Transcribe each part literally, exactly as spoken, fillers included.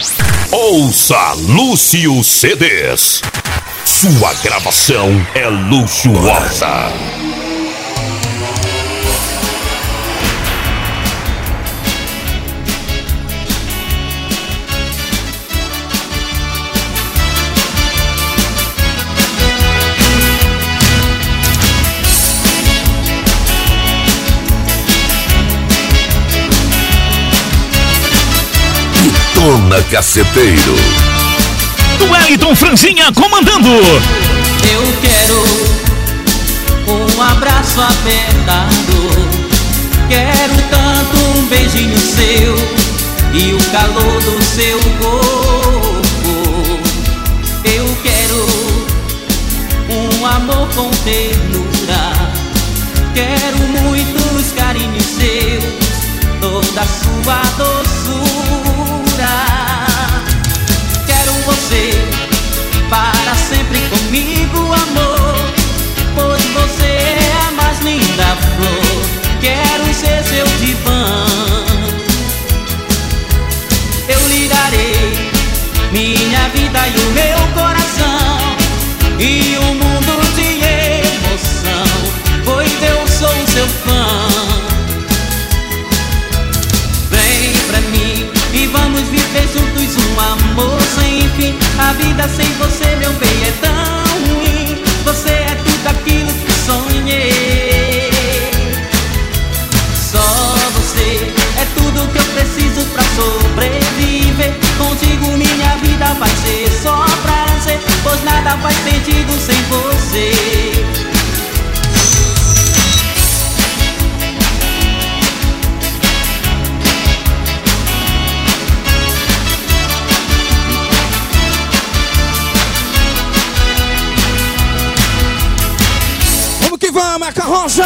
Ouça Lúcio C Ds. Sua gravação é luxuosa. Dona Caceteiro. Do Wellington Franzinha comandando. Eu quero um abraço apertado. Quero tanto um beijinho seu e o calor do seu corpo. Eu quero um amor com ternura. Quero muitos carinhos seus, toda a sua doçura. Quero você para sempre comigo, amor, pois você é a mais linda flor. Quero ser seu divã. Eu lhe darei minha vida e o meu coração e um mundo de emoção, pois eu sou seu fã. Vem pra mim e vamos viver juntos um amor sem fim. A vida sem você, meu bem, é tão ruim. Você é tudo aquilo que sonhei. Só você é tudo que eu preciso pra sobreviver. Contigo minha vida vai ser só prazer, pois nada faz sentido sem você. Vamos, a carroça!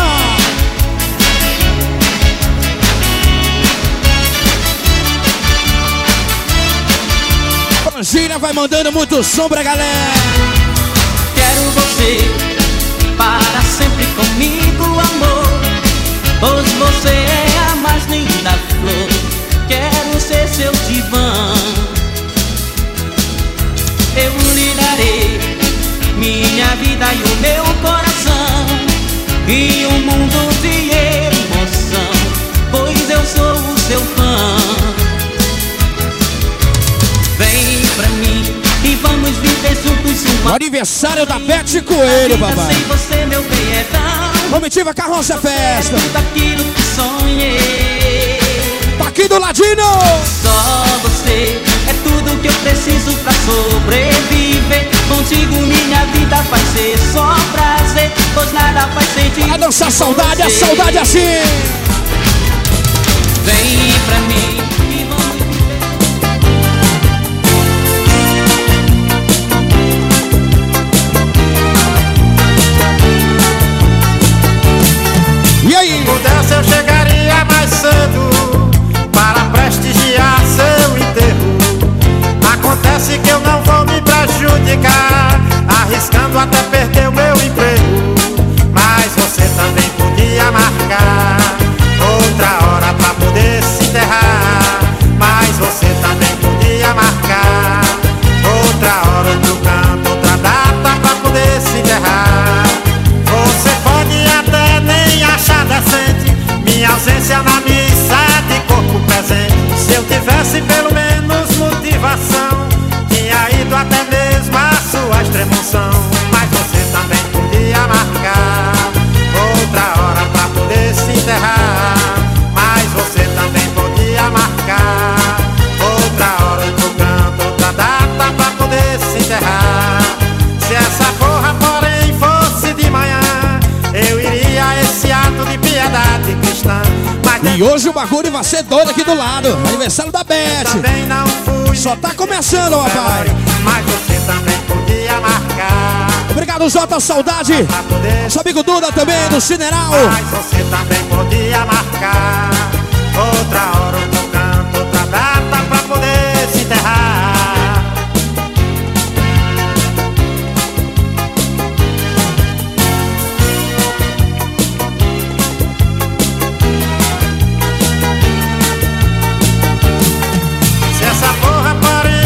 Franzinha vai mandando muito som pra galera. Quero você para sempre comigo, amor, pois você é a mais linda flor. Quero ser seu divã. Eu lhe darei minha vida e o meu coração e um mundo de emoção, pois eu sou o seu fã. Vem pra mim e vamos viver juntos uma... Aniversário da Bete Coelho, papai. Sem você, meu bem, é tão... Comitiva Carroça Festa. É tudo aquilo que sonhei. Tá aqui do ladinho. Só você é tudo que eu preciso pra sobreviver. Contigo minha vida vai ser só prazer, pois nada faz sentido. Vai dançar saudade, a saudade assim. Vem pra mim e vamos viver. E aí? Pudesse eu chegaria mais cedo para prestigiar seu enterro. Acontece que eu não vou me prejudicar, arriscando até perder o meu emprego. Mas você também podia marcar outra hora pra poder se enterrar. Mas você também podia marcar outra hora, outro canto, outra data pra poder se enterrar. Você pode até nem achar decente minha ausência na missa de corpo presente. Se eu tivesse pelo menos motivação, tinha ido até mesmo a sua extremoção. Mas você também podia marcar outra hora pra poder se enterrar. Mas você também podia marcar outra hora, outro canto, outra data pra poder se enterrar. Se essa porra, porém, fosse de manhã, eu iria a esse ato de piedade cristã. E hoje o bagulho vai ser doido aqui do lado. Aniversário da Bete. Também não fui. Só tá começando, rapaz. Mas você também podia marcar. Obrigado, Jota Saudade. Nosso amigo Duda também, do Cineral. Mas você também podia marcar outra hora, outro canto, outra data pra poder se enterrar. Se essa porra, porém,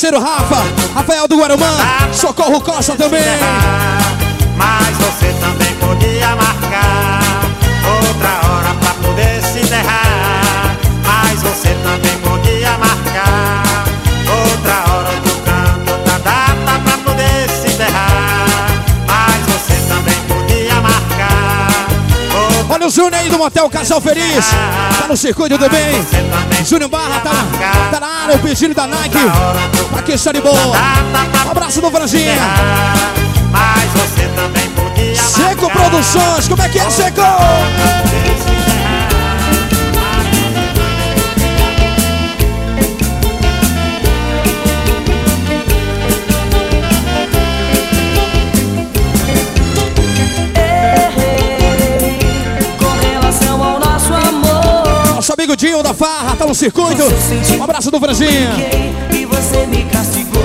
parceiro Rafa, Rafael do Guarumã, Socorro Costa também. Mas você também podia marcar outra hora pra poder se enterrar. Mas você também podia marcar outra hora do canto, outra data pra poder se enterrar. Mas você também podia marcar outra... Olha o Júnior aí do Motel Casal Feliz, tá no circuito também. Júnior Barra tá na, tá na área, o pedido da Nike. Aqui está de boa. Um abraço do Franzinha. Mas você também podia Seco marcar. Produções, como é que é, Seco? Nosso amigo Dinho da Farra tá no circuito. Um abraço do Franzinha. E você me castigou.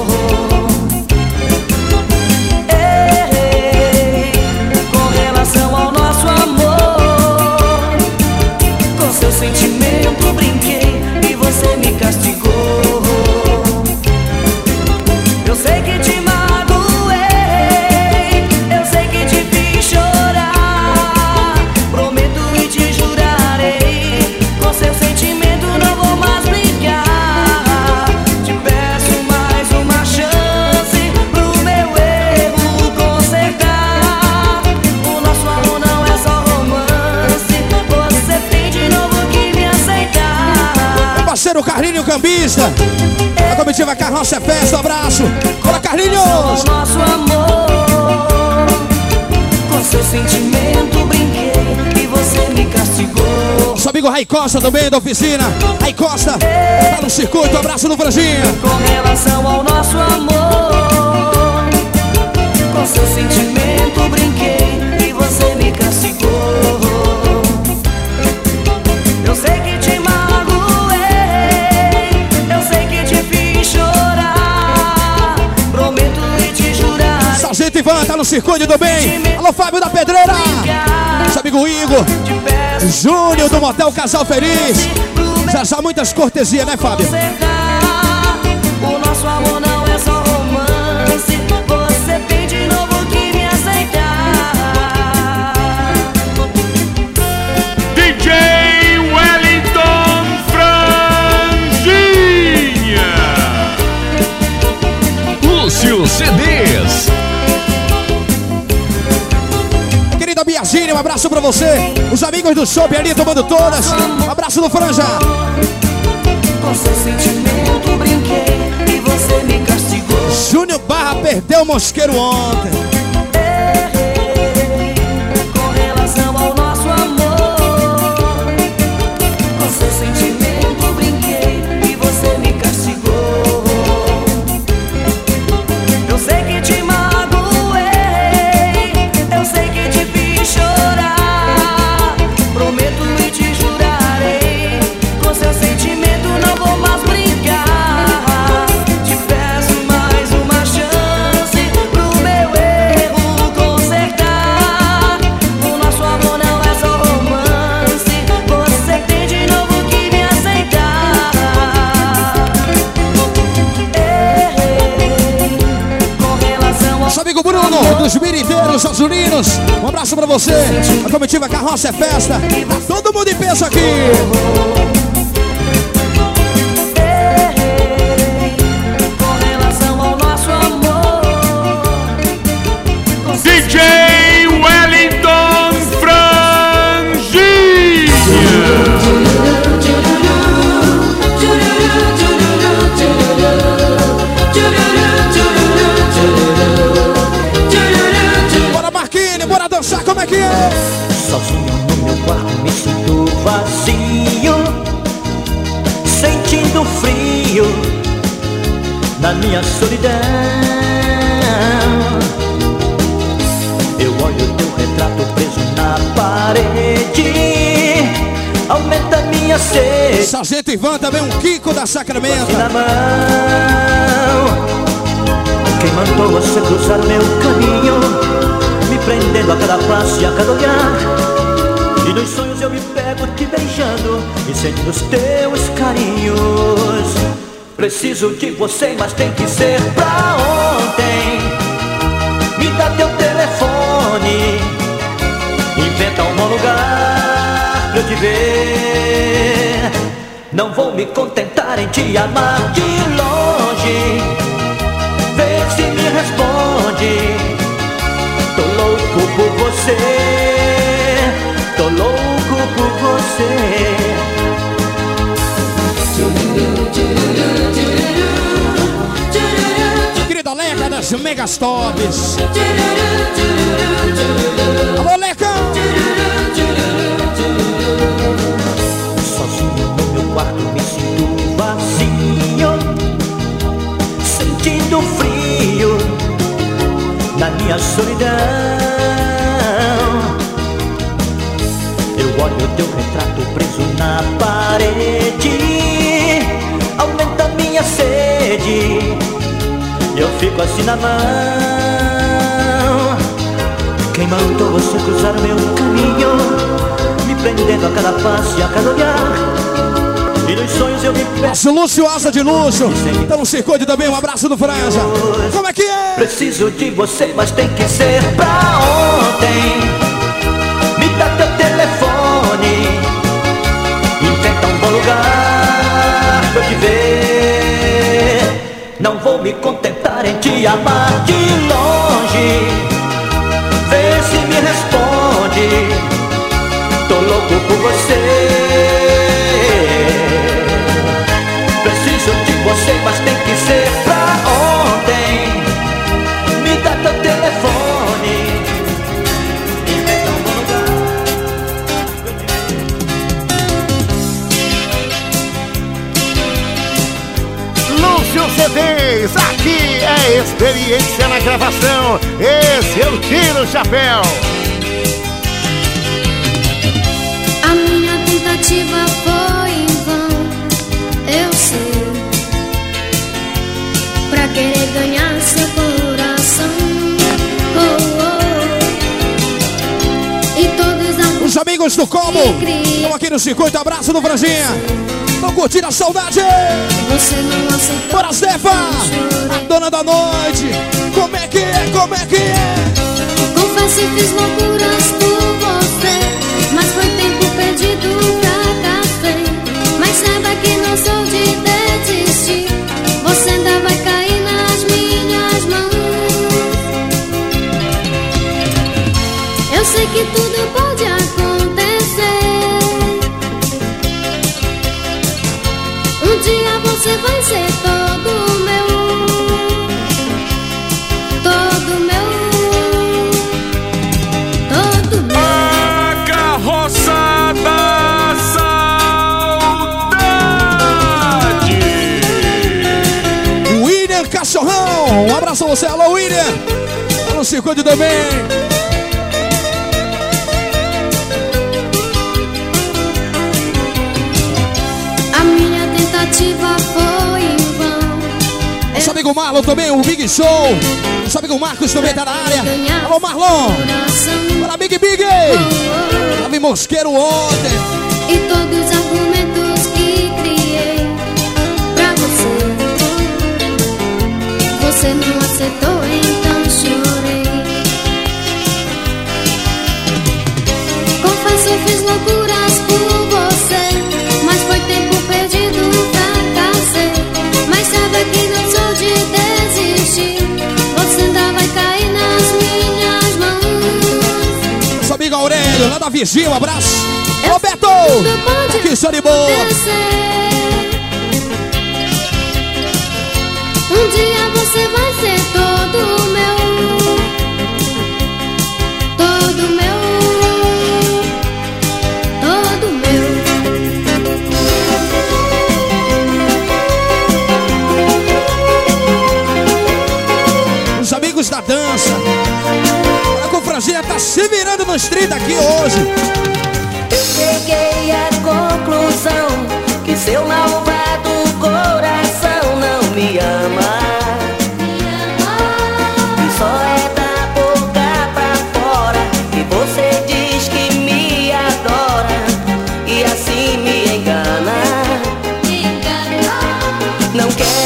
Sentimento, brinquei e você me castigou. Eu sei que te magoei, eu sei que te fiz chorar. Prometo e te jurarei, com seu sentimento não vou mais brincar. Te peço mais uma chance pro meu erro consertar. O nosso amor não é só romance, você tem de novo parceiro Carlinho Cambista, a comitiva Carroça é Festa, um abraço. Bora, Carlinhos! Nosso amor, com seu sentimento brinquei e você me castigou. Nosso amigo Rai Costa também da oficina. Rai Costa, tá no circuito, um abraço do Franzinha. Com relação ao nosso amor, com seu sentimento brinquei e você me castigou. Eu sei que te Sargento Ivan tá no circuito também. Alô, Fábio da Pedreira. Nosso amigo Igor Júnior do Motel Casal Feliz. Já já muitas cortesias, né, Fábio? O nosso amor não é só romance, você tem de novo que me aceitar. D J Wellington Franzinha, Lúcio C Ds. Querida Biagine, um abraço pra você. Os amigos do shopping ali tomando todas. Um abraço do Franja. Com seu sentimento brinquei e você me castigou. Júnior Barra perdeu o mosqueiro ontem. Errei com relação ao nosso amor. Com seu sentimento brinquei e você me castigou. Eu sei que te magoei, eu sei que te fiz chorar. Prometo e te jurarei, com seu sentimento não vou mais brincar. Te peço mais uma chance pro meu erro consertar. O nosso amor não é só romance, você tem de novo que me aceitar. Errei com relação ao Nosso amigo Bruno dos Miriteiros Azulinos. Um abraço pra você. A comitiva Carroça é Festa. Todo mundo em peso aqui. com relação ao nosso amor. D J Wellington Franzinha. Bora, Marquinhos, bora dançar, como é que é? Sozinho no meu quarto me sinto vazio, sentindo frio na minha solidão. Eu olho teu retrato preso na parede, aumenta minha sede Sargento Ivan também, um Kiko da Sacramento. na mão. Quem mandou você cruzar meu caminho, me prendendo a cada passo e a cada olhar. E nos sonhos eu me pego te beijando e sentindo os teus carinhos. Preciso de você, mas tem que ser pra ontem. Me dá teu telefone, inventa um bom lugar pra eu te ver. Não vou me contentar em te amar de longe. Vê se me responde. Tô louco por você, tô louco por você. Querida Leca das Megastops. Alô, Leca! Sozinho no meu quarto me sinto vazio, sentindo frio na minha solidão. Eu olho teu retrato preso na parede, aumenta minha sede, eu fico assim na mão. Quem mandou você cruzar o meu caminho, me prendendo a cada passo e a cada olhar? E nos sonhos eu me peço. Nosso Lúcio Asa de Luxo tá no circuito também, um abraço do Franja. Como é que é? Preciso de você, mas tem que ser pra ontem. Me dá teu telefone, inventa um bom lugar pra eu te ver. Não vou me contentar em te amar de longe. Vê se me responde. Tô louco por você. Preciso de você, mas tem que ser pra ontem. Me dá teu telefone, inventa um bom lugar. Lúcio C Ds, aqui é experiência na gravação. Esse eu tiro o chapéu. A minha tentativa foi em vão, eu sei, pra querer ganhar seu coração. Oh, oh. E todos Os amigos do Combo estão aqui no circuito, abraço do Franjinha. Estão curtindo a saudade. Você não aceitou. Bora, Stefa, a dona da noite. Como é que é, como é que é? Confesso que fiz loucuras por você, mas foi tempo perdido, fracassei. Mas saiba que não sou de desistir, você ainda vai cair nas minhas mãos. Eu sei que tudo pode acontecer. Um dia você vai ser todo meu, todo meu, todo meu. A carroça da saudade. William Cachorrão, um abraço a você, alô William. Tá no circuito também. A minha tentativa foi em vão. Nosso amigo Marlon também, o Big Show. Nosso amigo Marcos também tá na área. Alô Marlon. Bora Big Big. Tava em Mosqueiro ontem. E todos os argumentos que criei pra você, você não aceitou, então chorei. Confesso, fiz loucuras por você, mas foi tempo perdido, fracassei. Mas saiba que não sou de desistir, você ainda vai cair nas minhas mãos. Nosso amigo Aurélio, lá da Virgínia, um abraço. Roberto, aqui só de boa. Um dia você vai ser todo meu, todo meu, todo meu. Os amigos da dança. A confragia tá se virando nos trinta aqui hoje. Cheguei à conclusão que seu malvado coração não me ama. E só é da boca pra fora que você diz que me adora e assim me engana. Não quer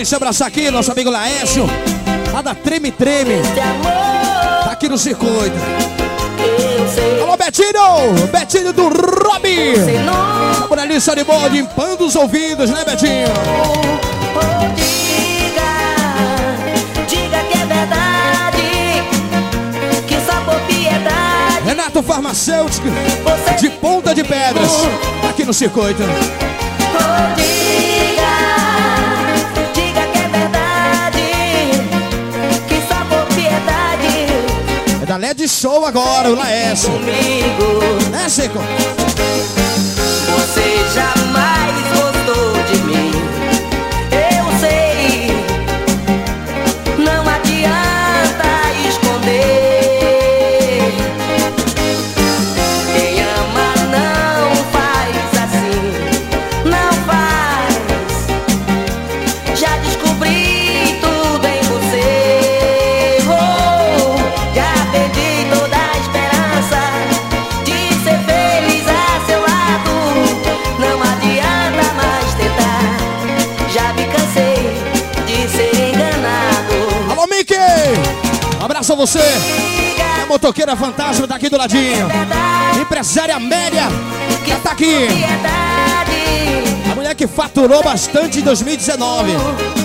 se abraçar aqui, nosso amigo Laércio, lá da Treme Treme. Tá aqui no circuito. Alô, Betinho! Betinho do Robin! Por ali, só de boa, limpando os ouvidos, né, Betinho? Diga, diga que é verdade, que só por piedade. Renato Farmacêutico, de Ponta de Pedras, tá aqui no circuito. Oh, diga, diga que é verdade, que só por piedade. É da L E D Show agora, o Laércio. Comigo, né, Chico? você jamais gostou de mim. Eu sei, não adianta esconder. Quem ama não faz assim, não faz. Já descobri tudo em você. Oh, já perdi toda a esperança de ser feliz a seu lado. Não adianta mais tentar, já me cansei de ser enganado. Alô, Mickey! Um abraço a você. A motoqueira fantasma tá aqui do ladinho. Empresária Amélia já tá aqui. A mulher que faturou bastante em dois mil e dezenove.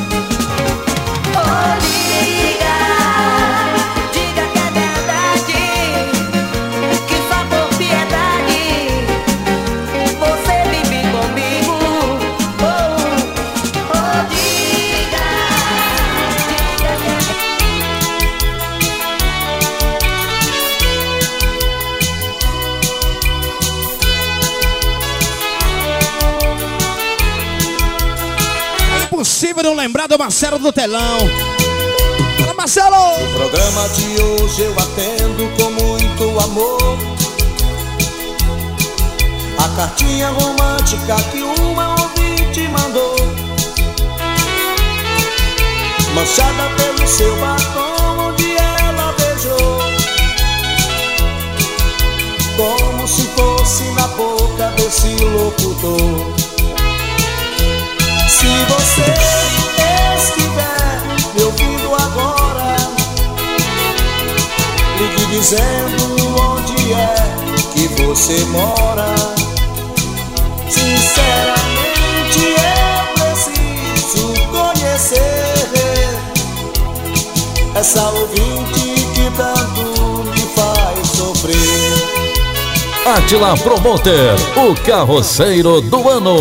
Diga, diga que é verdade, que só por piedade você vive comigo. Oh, oh, diga, diga que É impossível não lembrar do Marcelo do Telão. Fala, Marcelo! O programa de hoje eu atendo com muito amor. A cartinha romântica que uma ouvinte mandou, manchada pelo seu batom onde ela beijou, como se fosse na boca desse locutor. Se você estiver me ouvindo agora, ligue dizendo onde é que você mora. Sinceramente eu preciso conhecer essa ouvinte que tanto me faz sofrer. Átila Promoter, o carroceiro do ano.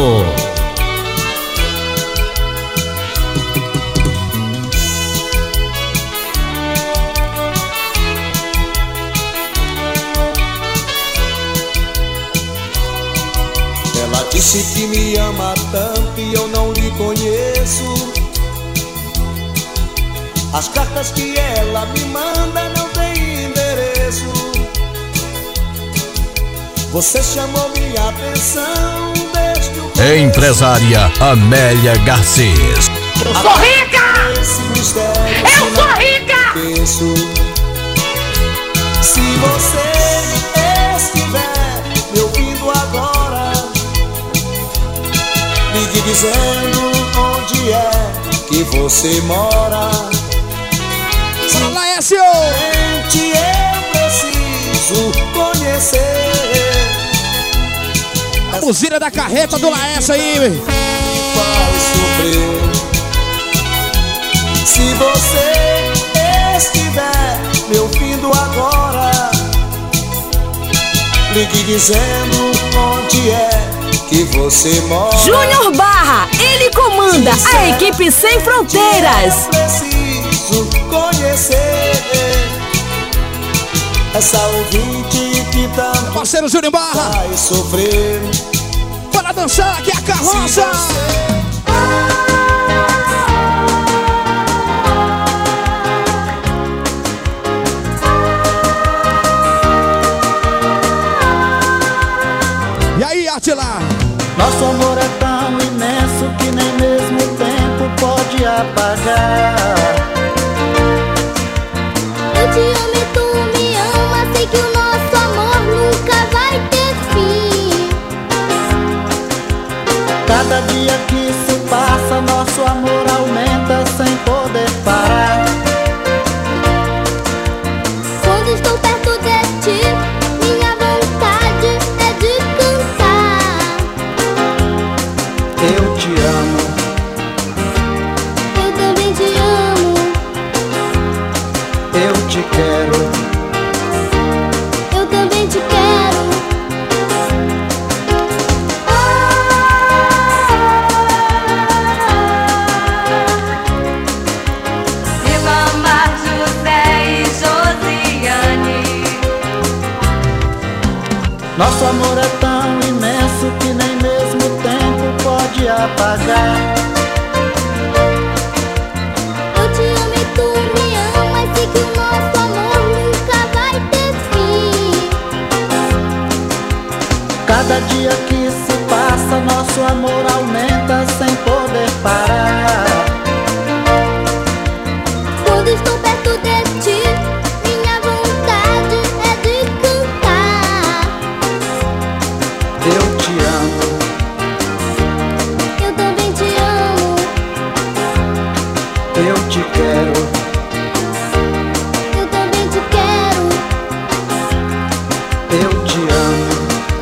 Ela disse que me ama tanto e eu não lhe conheço. As cartas que ela me manda não têm endereço. Você chamou minha atenção desde o começo. Empresária Amélia Garcês. eu sou rica! Esse mistério Eu sou rica! penso. Se você estiver me ouvindo agora, ligue dizendo onde é que você mora. Fala, Laércio! Gente, eu preciso conhecer A buzina da carreta do Laércio aí, velho. faz sofrer. Se você estiver me ouvindo agora, ligue dizendo onde é que você mora. Júnior Barra, ele comanda a equipe Sem Fronteiras. Eu preciso conhecer essa ouvinte que tanto Parceiro Júnior Barra, faz sofrer. bora dançar aqui a carroça. E aí, Átila? Nosso amor é tão imenso que nem mesmo o tempo pode apagar. Eu te amo e tu me ama, sei que o nosso amor nunca vai ter fim. Cada dia que se passa, nosso amor aumenta Nosso amor é tão imenso que nem mesmo o tempo pode apagar. Eu te amo e tu me amas, sei que o nosso amor nunca vai ter fim. Cada dia que se passa, nosso amor aumenta sem poder parar. Quando estou perto de ti, minha vontade é de cantar. Eu te amo, eu também te amo. Eu te quero, eu também te quero. eu te amo,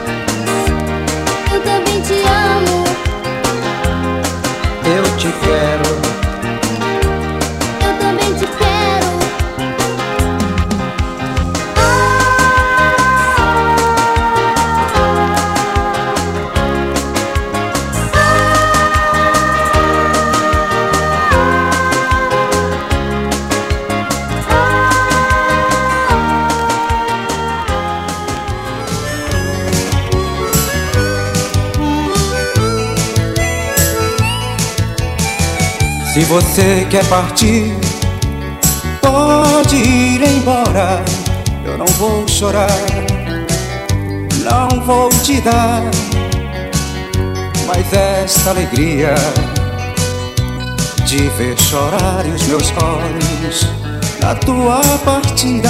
eu também te amo. eu te quero. Eu também te quero. Se você quer partir, pode ir embora. Eu não vou chorar, não vou te dar mais esta alegria de ver chorar os meus olhos na tua partida.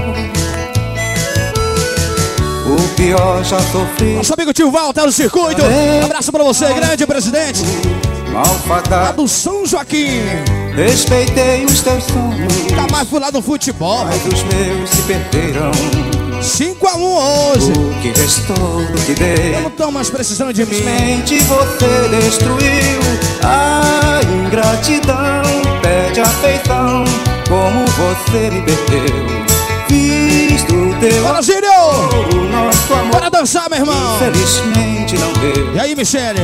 O pior já sofri. Nosso amigo tio Val tá no circuito. Abraço pra você, grande presidente. Malfadado lá do São Joaquim. Respeitei os teus sonhos. Nunca mais fui lá no futebol. Mas os meus se perderam. cinco a um hoje. O que restou do que dei. Eu não tô mais precisando de mim. Simplesmente você destruiu a ingratidão. Pede afeição como você me perdeu. Fiz do teu Bora, Gírio! o nosso amor. Bora dançar, meu irmão. Infelizmente não deu. E aí, Michele?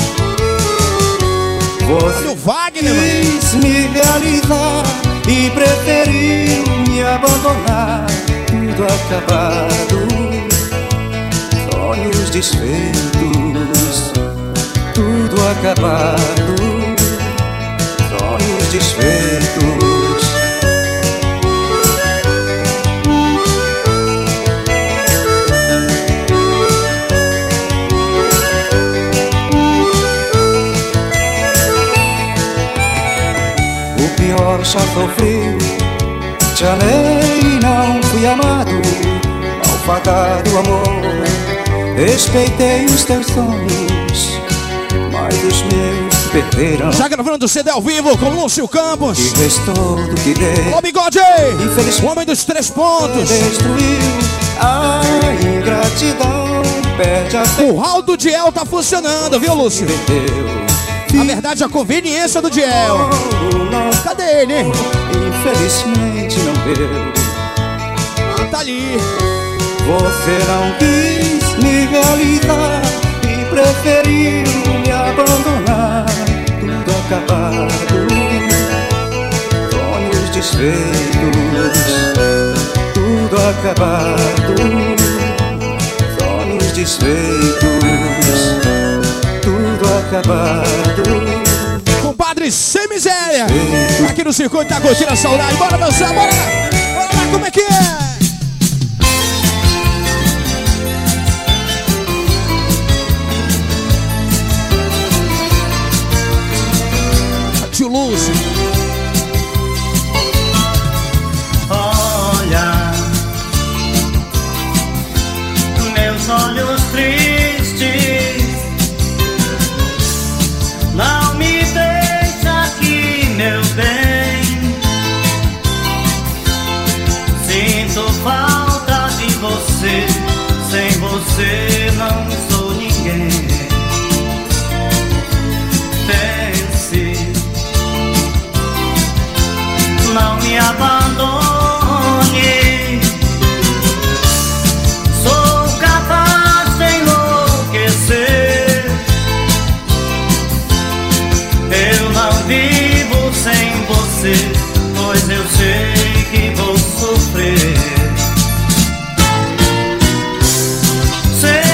Você o Wagner, quis mano. me realizar e preferiu me abandonar. Tudo acabado, sonhos desfeitos. Tudo acabado, sonhos desfeitos. Pior já sofri, te amei e não fui amado. Malfadado amor, respeitei os teus sonhos, mas os meus se perderam. Já gravando o C D ao vivo com Lúcio Campos. E restou do que dei. Ô Bigode, o homem dos três pontos. Destruiu a ingratidão, perde a fé. O hall do Diel tá funcionando, viu, Lúcio? Na verdade, a conveniência do Diel. Cadê ele, hein? Infelizmente não deu. Ah, tá ali. Você não quis me realizar e preferiu me abandonar. Tudo acabado, sonhos desfeitos. Tudo acabado, sonhos desfeitos. Tudo acabado. Compadre sem miséria. Aqui no circuito tá curtindo a saudade. Bora dançar, bora lá. Bora lá, como é que é? Tio Lúcio. Olha, meus olhos tristes, não me deixa aqui, meu bem. Sinto falta de você, sem você não sou ninguém. Pense, não me abandone. Sou capaz de enlouquecer. Eu não vivo sem você, pois eu sei que vou sofrer. Sei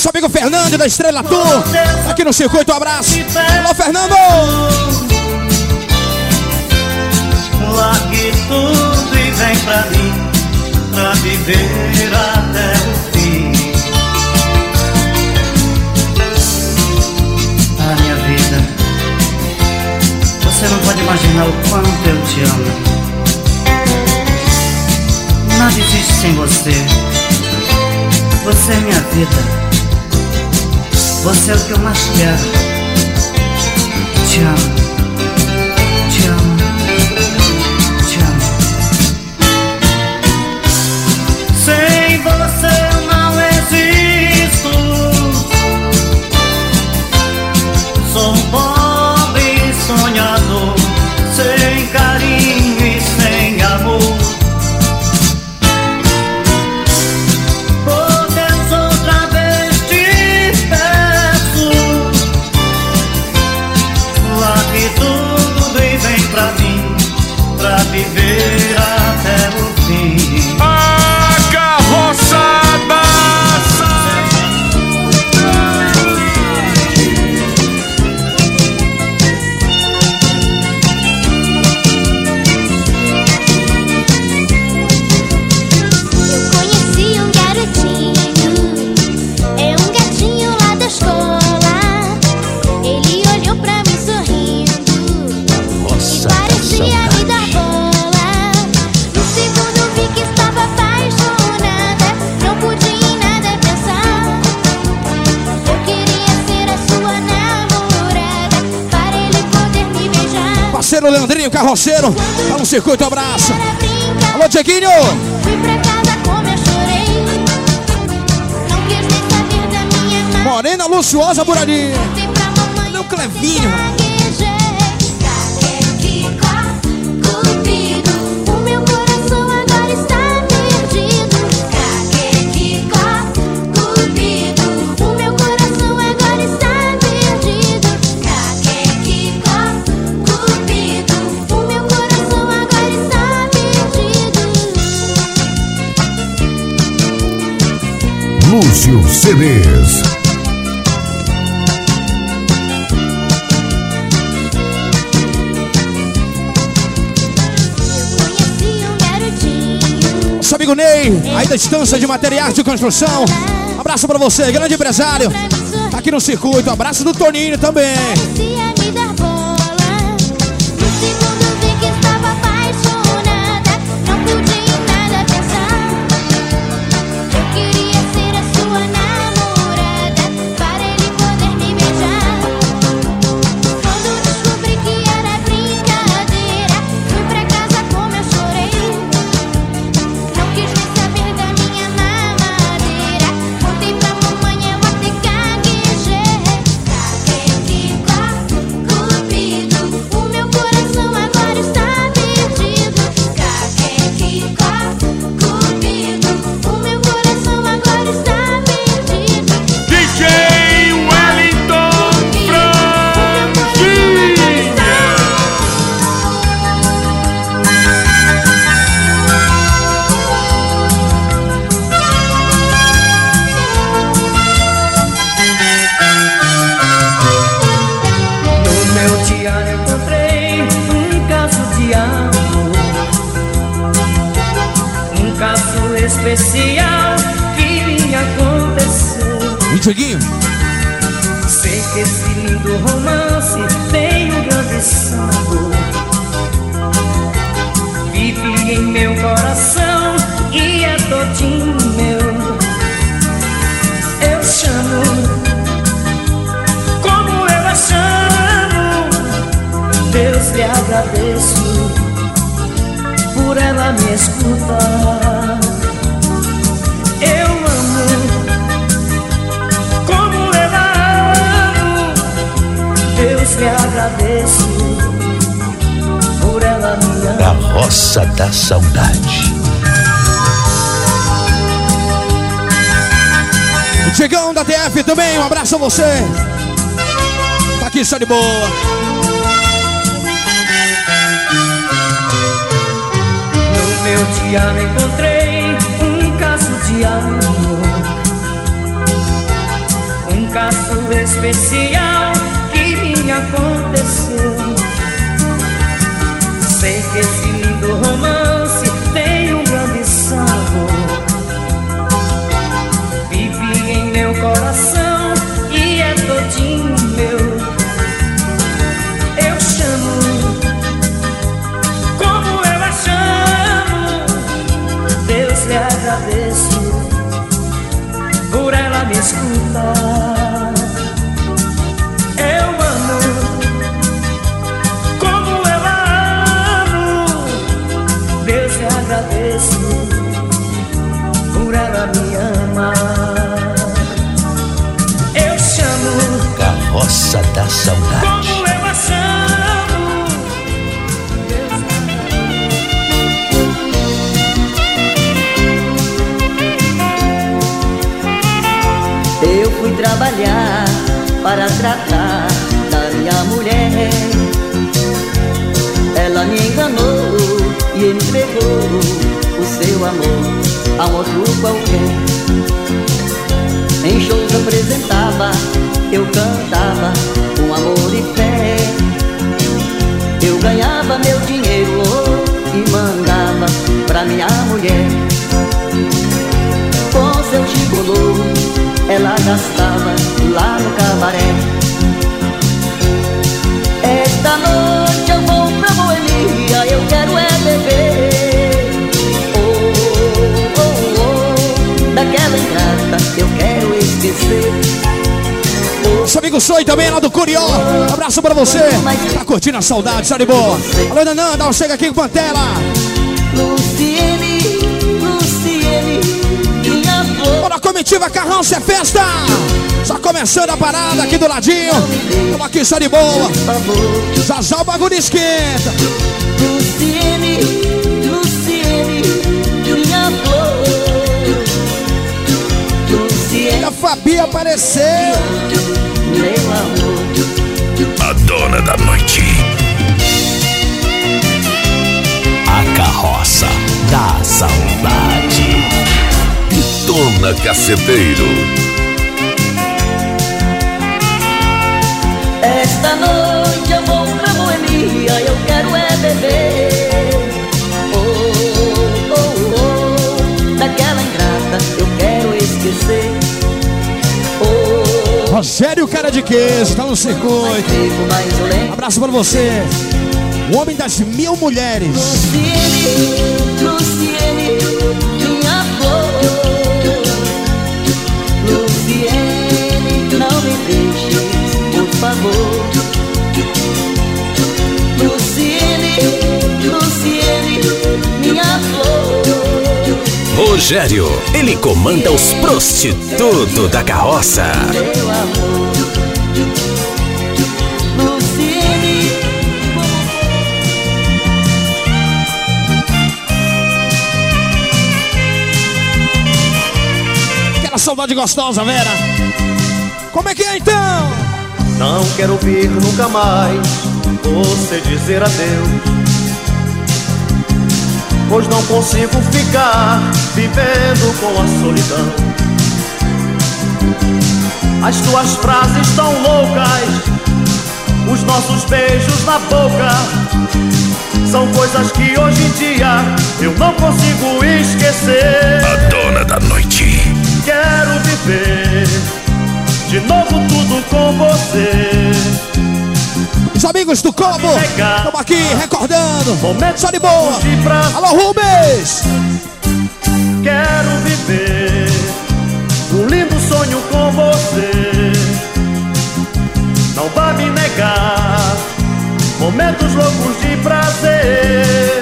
Nosso amigo Fernando da Estrela Tour, aqui no circuito, um abraço. Alô, Fernando! Largue tudo e vem pra mim, pra viver até o fim. A minha vida, você não pode imaginar o quanto eu te amo. Nada existe sem você. Você é minha vida. Você é o que eu mais quero. Te amo. Te amo. Te amo. Sem você eu não existo. Sou um pobre sonhador, sem carinho e sem amor. Pra viver até o fim. A carroçada. Eu conheci um garotinho, é um gatinho lá da escola. Ele olhou pra mim sorrindo. Nossa, parecia me dar bola. No segundo vi que estava apaixonada. Não pude em nada pensar. Eu queria ser a sua namorada, para ele poder me beijar. Parceiro Leandrinho, carroceiro, tá no circuito, um abraço. Alô, Dieguinho! Fui pra casa como eu chorei. Não quis nem saber da minha mãe. Morena luxuosa por ali. Meu Clevinho. O meu coração agora está perdido. Caquequicó, cupido. O meu coração agora está perdido. Caquequicó, cupido. O meu coração agora está perdido. Lúcio C Ds. Nosso amigo Ney, aí da Estância de Materiais de Construção. Um abraço pra você, grande empresário. Tá aqui no circuito, um abraço do Toninho também. Parecia me dar bola. No segundo vi que estava apaixonada. Não pude em nada pensar. Eu queria ser a sua namorada, para ele poder me beijar. Quando descobri que era brincadeira, fui pra casa como eu chorei. Não quis nem saber da minha mamadeira. Contei pra mamãe, eu até gaguejei. Caquequicó, cupido. O meu coração agora está perdido. Caquequicó, cupido. O meu coração agora está perdido. D J Wellington Franquinha. No meu diário encontrei um caso de amor, um caso especial que me aconteceu. E Dieguinho? Sei que esse lindo romance tem um grande sabor. Vive em meu coração e é todinho meu. Eu chamo, como eu a chamo. Deus lhe agradeço por ela me escutar. Eu amo, como eu a amo. Deus lhe agradeço por ela me amar. A Roça da Saudade. O Diegão da T F também, um abraço a você. Tá aqui, só de boa. No meu diário encontrei um caso de amor, especial que me aconteceu. Sei que esse lindo romance tem um grande sabor. Vive em meu coração e é todinho meu. Eu chamo como eu a chamo. Deus lhe agradeço por ela me escutar. Eu amo como eu a amo. Deus lhe agradeço por ela me amar. Eu chamo Carroça da Saudade. como eu a chamo. Deus Eu fui trabalhar para tratar da minha mulher. Ela me enganou e entregou o seu amor a um outro qualquer. Em shows apresentava, eu cantava com amor e fé. Eu ganhava meu dinheiro e mandava pra minha mulher. Com seu gigolô ela gastava lá no cabaré. Esta noite eu vou pra Boemia, eu quero é beber. Oh, oh, oh, daquela ingrata eu quero esquecer. Nosso amigo Soi também lá do Curió. Um abraço pra você. Tá curtindo a saudade, tá de boa. Alô, Nanã, dá um chega aqui com Pantela. Luciene, Luciene, minha flor. Bora, comitiva Carroça é festa. Só começando a parada aqui do ladinho. Tamo aqui, só de boa. Já já o bagulho esquenta. Luciene, Luciene, minha flor. Luciene, a Fabi apareceu. meu amor. A dona da noite. A Carroça da Saudade. Pitona Caceteiro. Esta noite eu vou pra Boemia, eu quero é beber. Oh, oh, oh, daquela ingrata eu quero esquecer. Oh, Rogério Cara de Queijo, tá no circuito. Um abraço pra você. O homem das mil mulheres. Luciene, Luciene, minha flor. Luciene, não me deixes, por favor. Luciene, Luciene, minha flor. Rogério, ele comanda os prostitutos da carroça. Meu amor. Luciene. Aquela saudade gostosa, Vera. Como é que é então? Não quero ouvir nunca mais você dizer adeus, pois não consigo ficar vivendo com a solidão. As tuas frases tão loucas, os nossos beijos na boca, são coisas que hoje em dia eu não consigo esquecer. A dona da noite. Quero viver de novo tudo com você. Os amigos do Combo, estamos aqui recordando. Só de boa. Alô, Rubens. Quero viver um lindo sonho com você. Não vá me negar momentos loucos de prazer.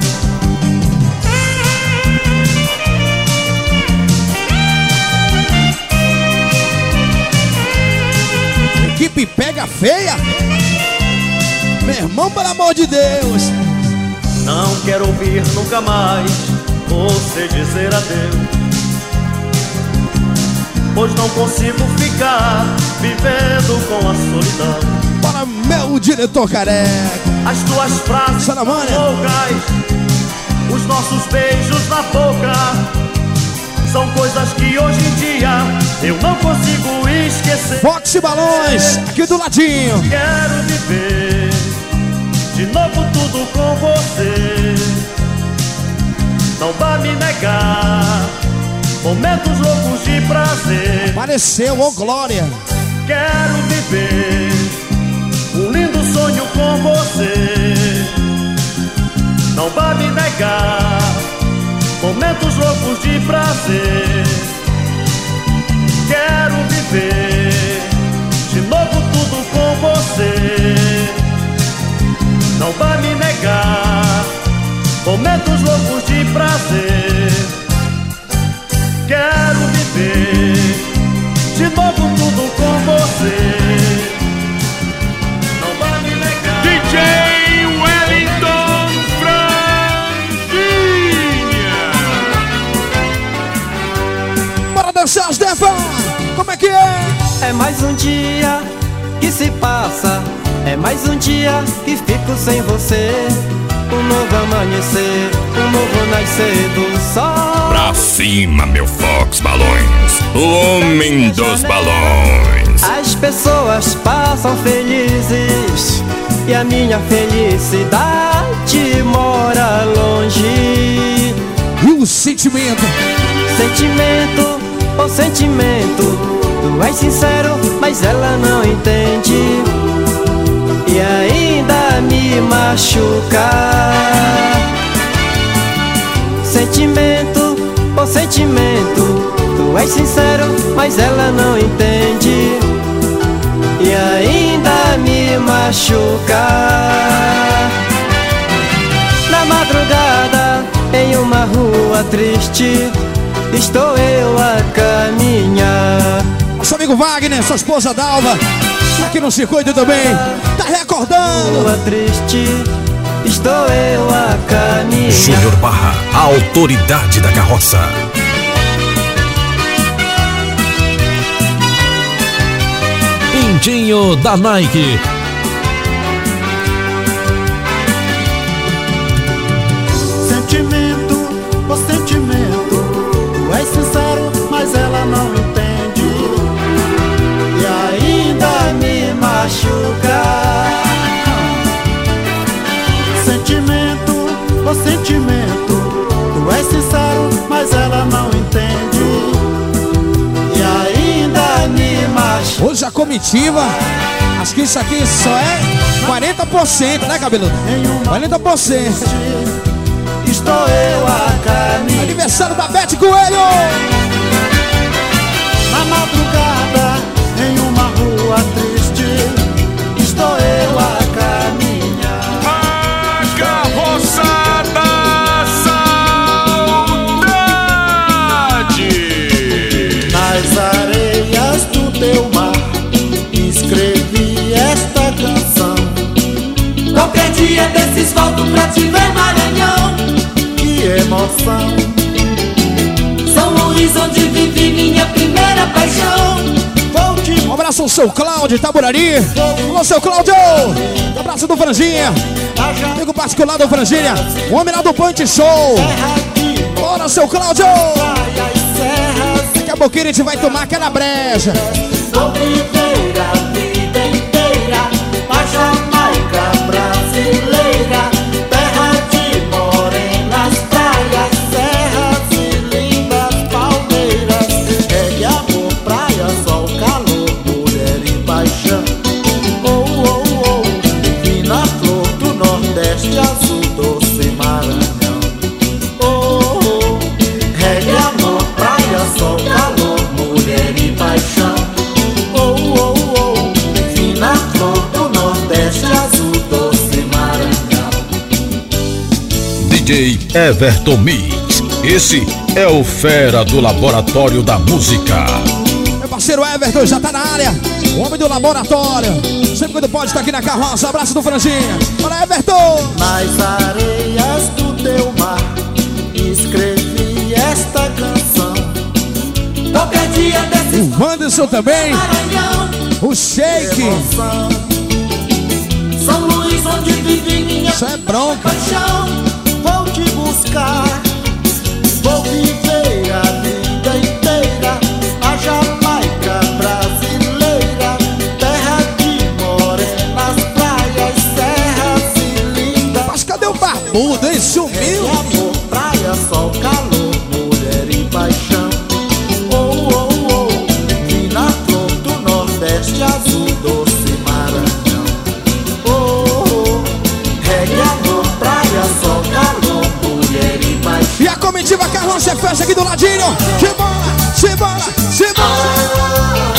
Equipe pega feia. Meu irmão, pelo amor de Deus. Não quero ouvir nunca mais você dizer adeus, pois não consigo ficar vivendo com a solidão. Para meu diretor careca. As tuas frases são loucas, os nossos beijos na boca, são coisas que hoje em dia eu não consigo esquecer. Fox e Balões, aqui do ladinho. Quero viver de novo tudo com você. Não vá me negar momentos loucos de prazer. Apareceu, ô glória. Quero viver um lindo sonho com você. Não vá me negar momentos loucos de prazer. Quero viver de novo tudo com você. Não vá me negar momentos loucos de prazer. Quero viver de novo tudo com você. Não vá me negar. D J Wellington Franquinha. Bora dançar, Stefan. Como é que é? É mais um dia que se passa, é mais um dia que fico sem você. Um novo amanhecer, um novo nascer do sol. Pra cima, meu Fox Balões, o homem dos balões. As pessoas passam felizes e a minha felicidade mora longe. E o sentimento? Sentimento, oh sentimento, tu és sincero, mas ela não entende e ainda me machuca. Sentimento, oh sentimento, tu és sincero, mas ela não entende e ainda me machuca. Na madrugada, em uma rua triste, estou eu a caminhar. Nosso amigo Wagner, sua esposa Dalva, aqui no circuito também, tá recordando. Rua triste, estou eu a caminhar. Júnior Barra, a autoridade da carroça. Pintinho da Nike. Sentimento, o sentimento, tu és sincero, mas ela não entende e ainda me machuca. Sentimento, o sentimento, tu és sincero, mas ela não entende e ainda me machuca. Hoje a comitiva, acho que isso aqui só é quarenta por cento, né, cabeludo? quarenta por cento. Estou eu a caminhar. Aniversário da Bete Coelho. Na madrugada, em uma rua triste, estou eu a caminhar. A carroça da saudade. Nas areias do teu mar, escrevi esta canção. Qualquer dia desses volto pra te ver, Maranhão. Que emoção. São Luís, onde vivi minha primeira paixão. Vou te Um abraço ao seu Cláudio, Itaburari. Alô, seu Cláudio. Um abraço do Franjinha. Amigo particular do Franjinha. O homem lá do Punch Show. Bora, seu Cláudio. Daqui a pouquinho a gente vai tomar aquela breja. Vou viver a vida inteira na Jamaica brasileira, terra de morenas praias, serras e lindas palmeiras. Pegue amor, praia, sol, calor, mulher e paixão. Oh, oh, oh, divina flor do Nordeste, azul, doce Maranhão. Oh, oh, reggae, amor, praia, sol, calor, mulher e paixão. Oh, oh, oh, divina flor do Nordeste, azul, doce Maranhão. D J Everton Mix. Esse é o fera do Laboratório da Música. Meu parceiro Everton já tá na área. O homem do laboratório. Sempre quando pode estar aqui na carroça. Abraço do Franjinha. Bora, Everton. Nas areias do teu mar, escrevi esta canção. Qualquer dia desses O Wanderson também. Maranhão. O Shake. Emoção. São Luís, onde vivi minha Isso é bronca. paixão. Vou te buscar, vou viver a vida inteira, a Jamaica brasileira. mudo, hein? Sumiu. Amor, praia, sol, calor, mulher e paixão. Oh, oh, oh, fina flor do Nordeste, azul, doce Maranhão. Oh, oh, reggae, amor, praia, sol, calor, mulher e paixão. E a comitiva Carlos é festa aqui do ladinho. Simbora, simbora, simbora.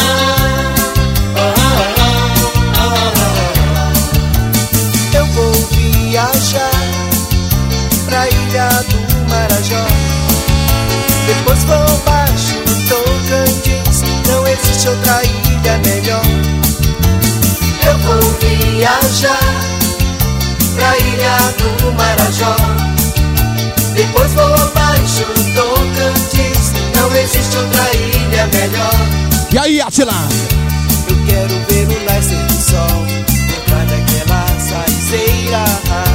Eu vou viajar pra ilha do Marajó. Depois vou baixo Tocantins. Não existe outra ilha melhor. Eu vou viajar pra ilha do Marajó. Depois vou abaixo Tocantins. Não existe outra ilha melhor. E aí, Atila? Eu quero ver o nascer do sol por trás daquela saizeira.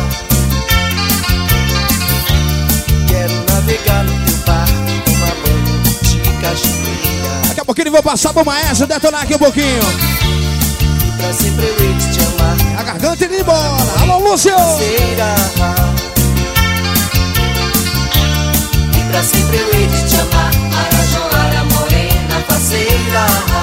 Quero navegar no teu barco, tomar banho de cachoeira. Daqui a pouquinho eu vou passar pro maestro, detonar aqui um pouquinho. E pra sempre eu hei de te amar. A garganta indo embora. Alô, Lúcio! E pra sempre eu hei de te amar. Marajoara, morena, faceira.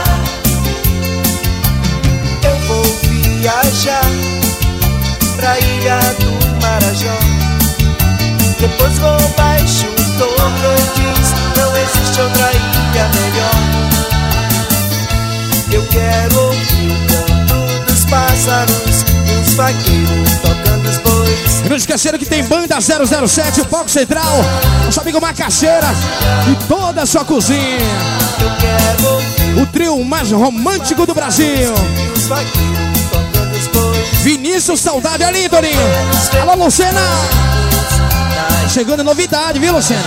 Eu vou viajar pra ilha do Marajó. Depois vou baixo Tocantins. Não existe outra ilha melhor. Eu quero ouvir o canto dos pássaros, dos vaqueiros tocando os bois. E não esqueceram que tem banda zero zero sete, o Palco Central, nosso amigo Macaxeira e toda a sua cozinha. Eu quero ouvir o trio mais romântico do Brasil. os vaqueiros tocando os bois. Vinícius Saudade ali, Torinho. Alô, Lucena. Chegando novidade, viu, Lucena?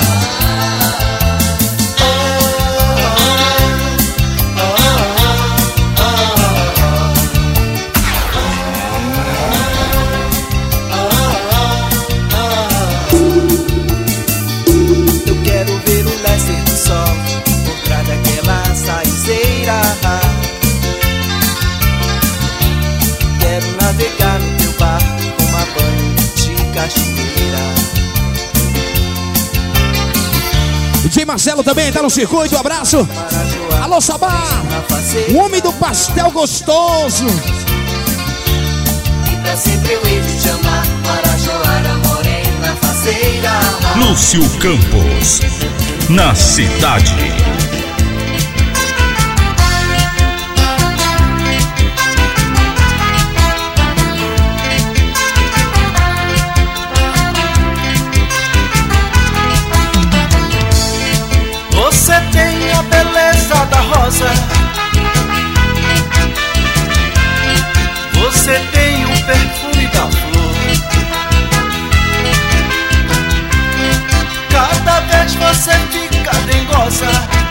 Eu quero ver o nascer do sol por trás daquela saizeira. Quero navegar no teu barco, tomar banho de cachoeira. D J Marcelo também tá no circuito, um abraço. Alô, Sabá, o homem do pastel gostoso. E pra sempre eu hei de te amar, Marajoara, morena, faceira. Lúcio Campos, na cidade. Você tem a beleza da rosa. Você tem o perfume da flor. Cada vez você fica dengosa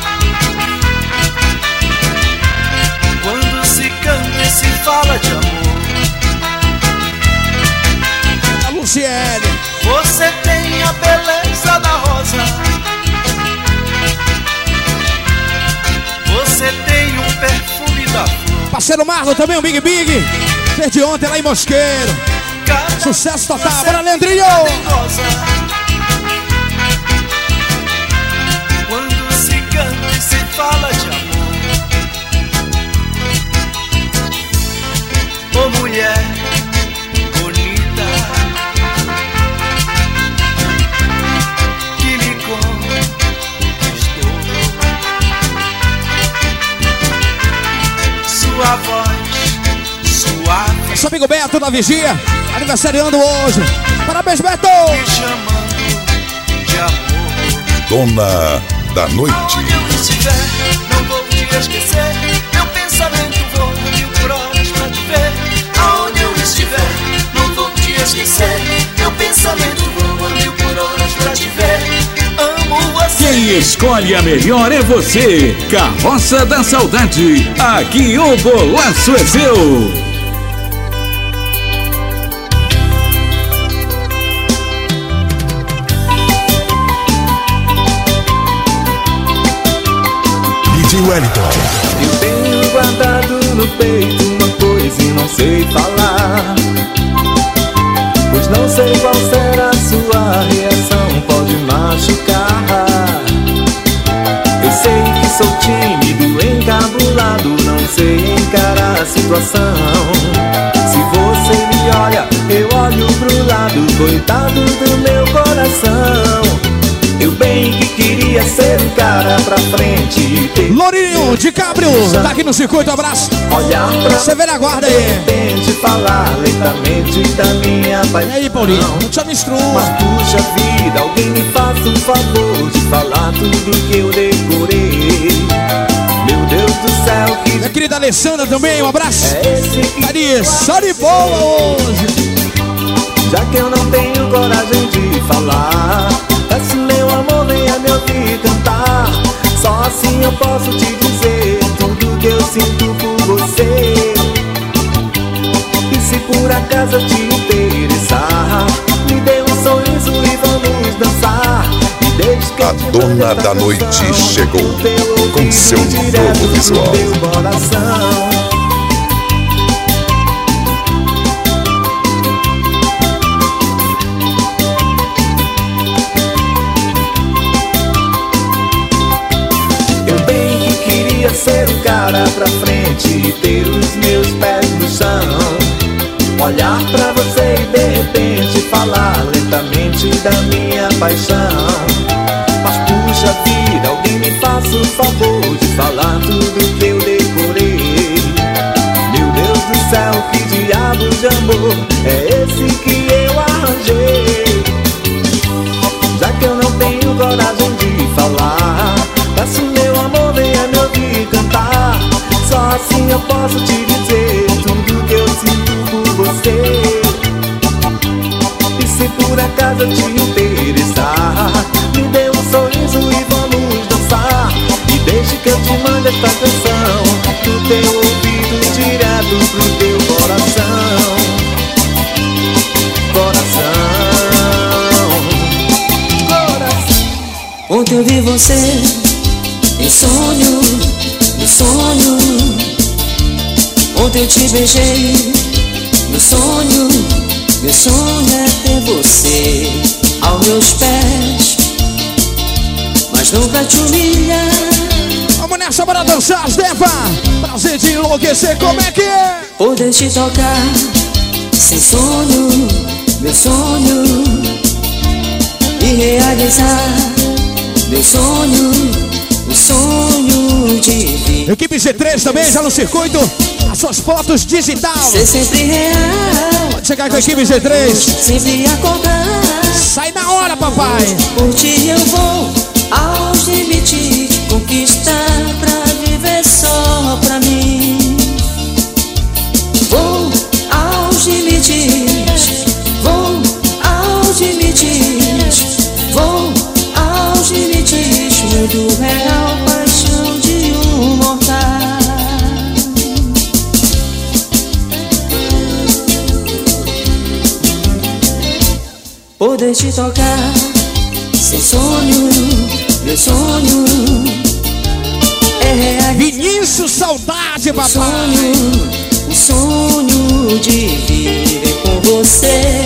quando se canta e se fala de amor. A Luciene. Você tem a beleza da rosa. Você tem um perfume da flor. Parceiro Marlon também, o Big Big. Desde ontem lá em Mosqueiro. Cada sucesso total, bora Leandrinho! Quando se canta e se fala de amor. Ô mulher bonita que me conquistou. Sua voz suave. Seu amigo Beto da Vigia, aniversariando hoje. Parabéns, Beto! Me chamando de amor. Dona da Noite. Aonde eu estiver, não vou te esquecer. Meu pensamento voa mil por horas pra te ver. Aonde eu estiver, não vou te esquecer. Meu pensamento voa mil por horas pra te ver. Amo você. Quem escolhe a melhor é você. Carroça da Saudade. Aqui o golaço é seu. D J Wellington. Eu tenho guardado no peito uma coisa e não sei falar, pois não sei qual será a sua sou tímido, encabulado, não sei encarar a situação. Se você me olha, eu olho pro lado, coitado do meu coração. Eu bem que queria ser um cara pra frente. Lourinho de Cabrio, tá aqui no circuito, abraço. Olhar pra você vê na guarda aí. De repente falar lentamente da minha paixão. E aí, Paulinho, não te mistura. Mas puxa vida, alguém me faça um favor de falar tudo que eu decorei. Meu Deus do céu, que... Minha querida Alessandra também, um abraço. É esse que... Carinha, só de boa hoje. Já que eu não tenho coragem de falar, peço meu amor, venha me ouvir cantar. Só assim eu posso te dizer tudo que eu sinto por você. E se por acaso eu te interessar, me dê um sorriso e vamos dançar. E desde que a dona da noite chegou com seu novo visual. Ser um cara pra frente e ter os meus pés no chão. Olhar pra você e de repente falar lentamente da minha paixão. Mas puxa vida, alguém me faça o favor de falar tudo que eu decorei. Meu Deus do céu, que diabo de amor é esse que eu arranjei? Já que eu não tenho coragem de falar, peço meu amor, venha me ouvir cantar. Só assim eu posso te dizer tudo que eu sinto por você. E se por acaso eu te interessar, me dê um sorriso e vamos dançar. E deixe que eu te mande esta canção do teu ouvido direto pro teu coração. Coração, coração. Ontem eu vi você em sonho, no sonho. Ontem eu te beijei no sonho. Meu sonho é ter você aos meus pés, mas nunca te humilhar. Vamos nessa para dançar, Estefa. Prazer de enlouquecer, como é que é? Poder te tocar sem sonho, meu sonho, e realizar meu sonho, o sonho de vir. Equipe G três também, já no circuito. As suas fotos digital. Ser sempre real. Pode chegar com a equipe G três. Sempre acordar. Sai na hora, papai. Por ti eu vou aos limites, conquistar pra viver só pra mim. Vou aos limites, vou aos limites, vou aos limites. Mundo real, paixão de um mortal. Poder te tocar sem sonho, meu sonho é realizar. Vinícius, saudade, papai. Sonho, o sonho de viver com você,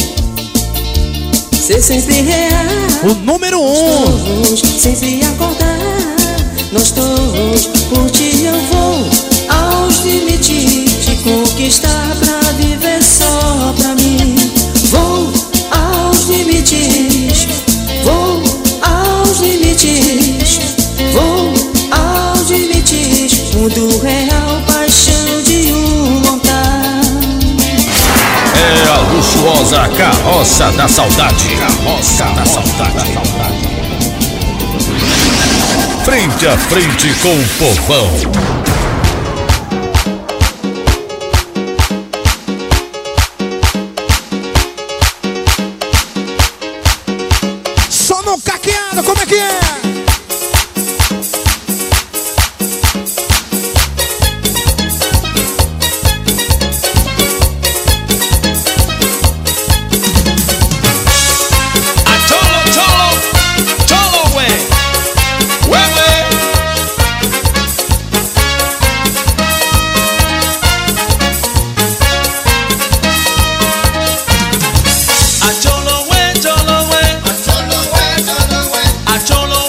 ser sempre real. O número um. Nós todos, sempre acordar. Nós todos, por ti eu vou aos limites, te conquistar pra viver só pra mim. Vou aos limites, vou aos limites, vou aos limites. Mundo real, paixão de um mortal. É a luxuosa Carroça da Saudade. Carroça da Saudade. Frente a frente com o povão. Como é que é? Cholo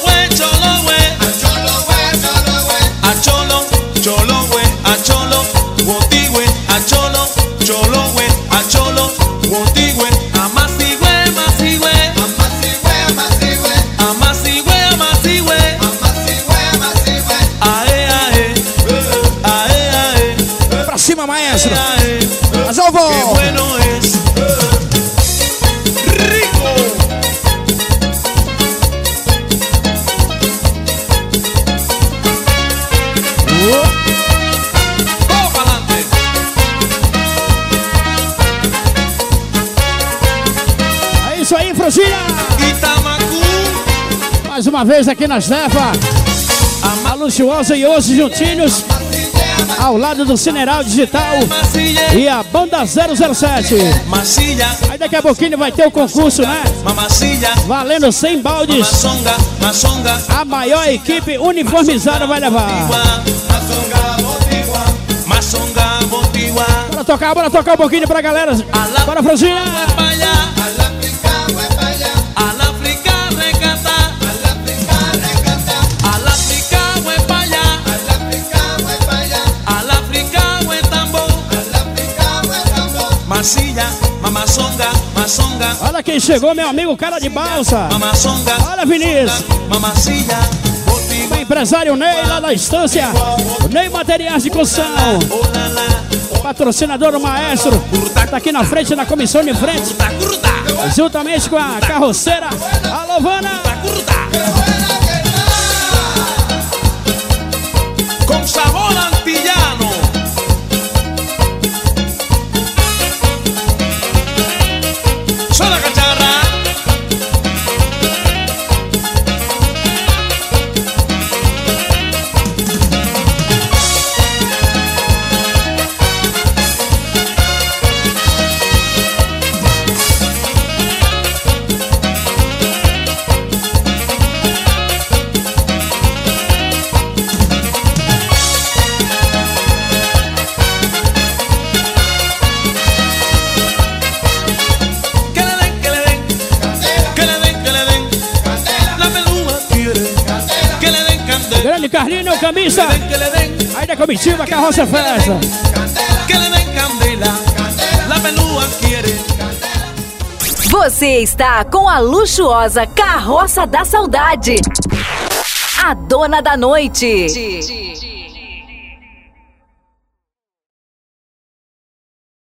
cholo we, a cholo, wotigwe, amasigwe, amasigwe, amasigwe, amasigwe, amasigwe, amasigwe, amasigwe, ae, ae, ae, ae. Pra cima, maestro. Mas eu vou. Que bueno es. Rico. Vamos pa'lante. É isso aí, Frangina. Itamacu. Mais uma vez aqui na Stefa. A Luxuosa e hoje juntinhos. Ao lado do Cineral Digital e a Banda zero zero sete. Aí daqui a pouquinho vai ter o concurso, né? Valendo cem baldes. A maior equipe uniformizada vai levar. Bora tocar, bora tocar um pouquinho pra galera. Bora, Franzinha. Mamazonga, mazonga. Olha quem chegou, meu amigo cara de balsa. Mamazonga. Olha, Vinícius. Mamacilha. O empresário Ney lá da estância. O Ney Materiais de Construção. Patrocinador do maestro. Tá aqui na frente, na comissão de frente. Juntamente com a carroceira. Alô, Vana. Com sabor antillano. Sola cacharra. Grande Carlinho, o camisa. Aí da comitiva, Carroça Festa. Você está com a luxuosa Carroça da Saudade. A dona da noite.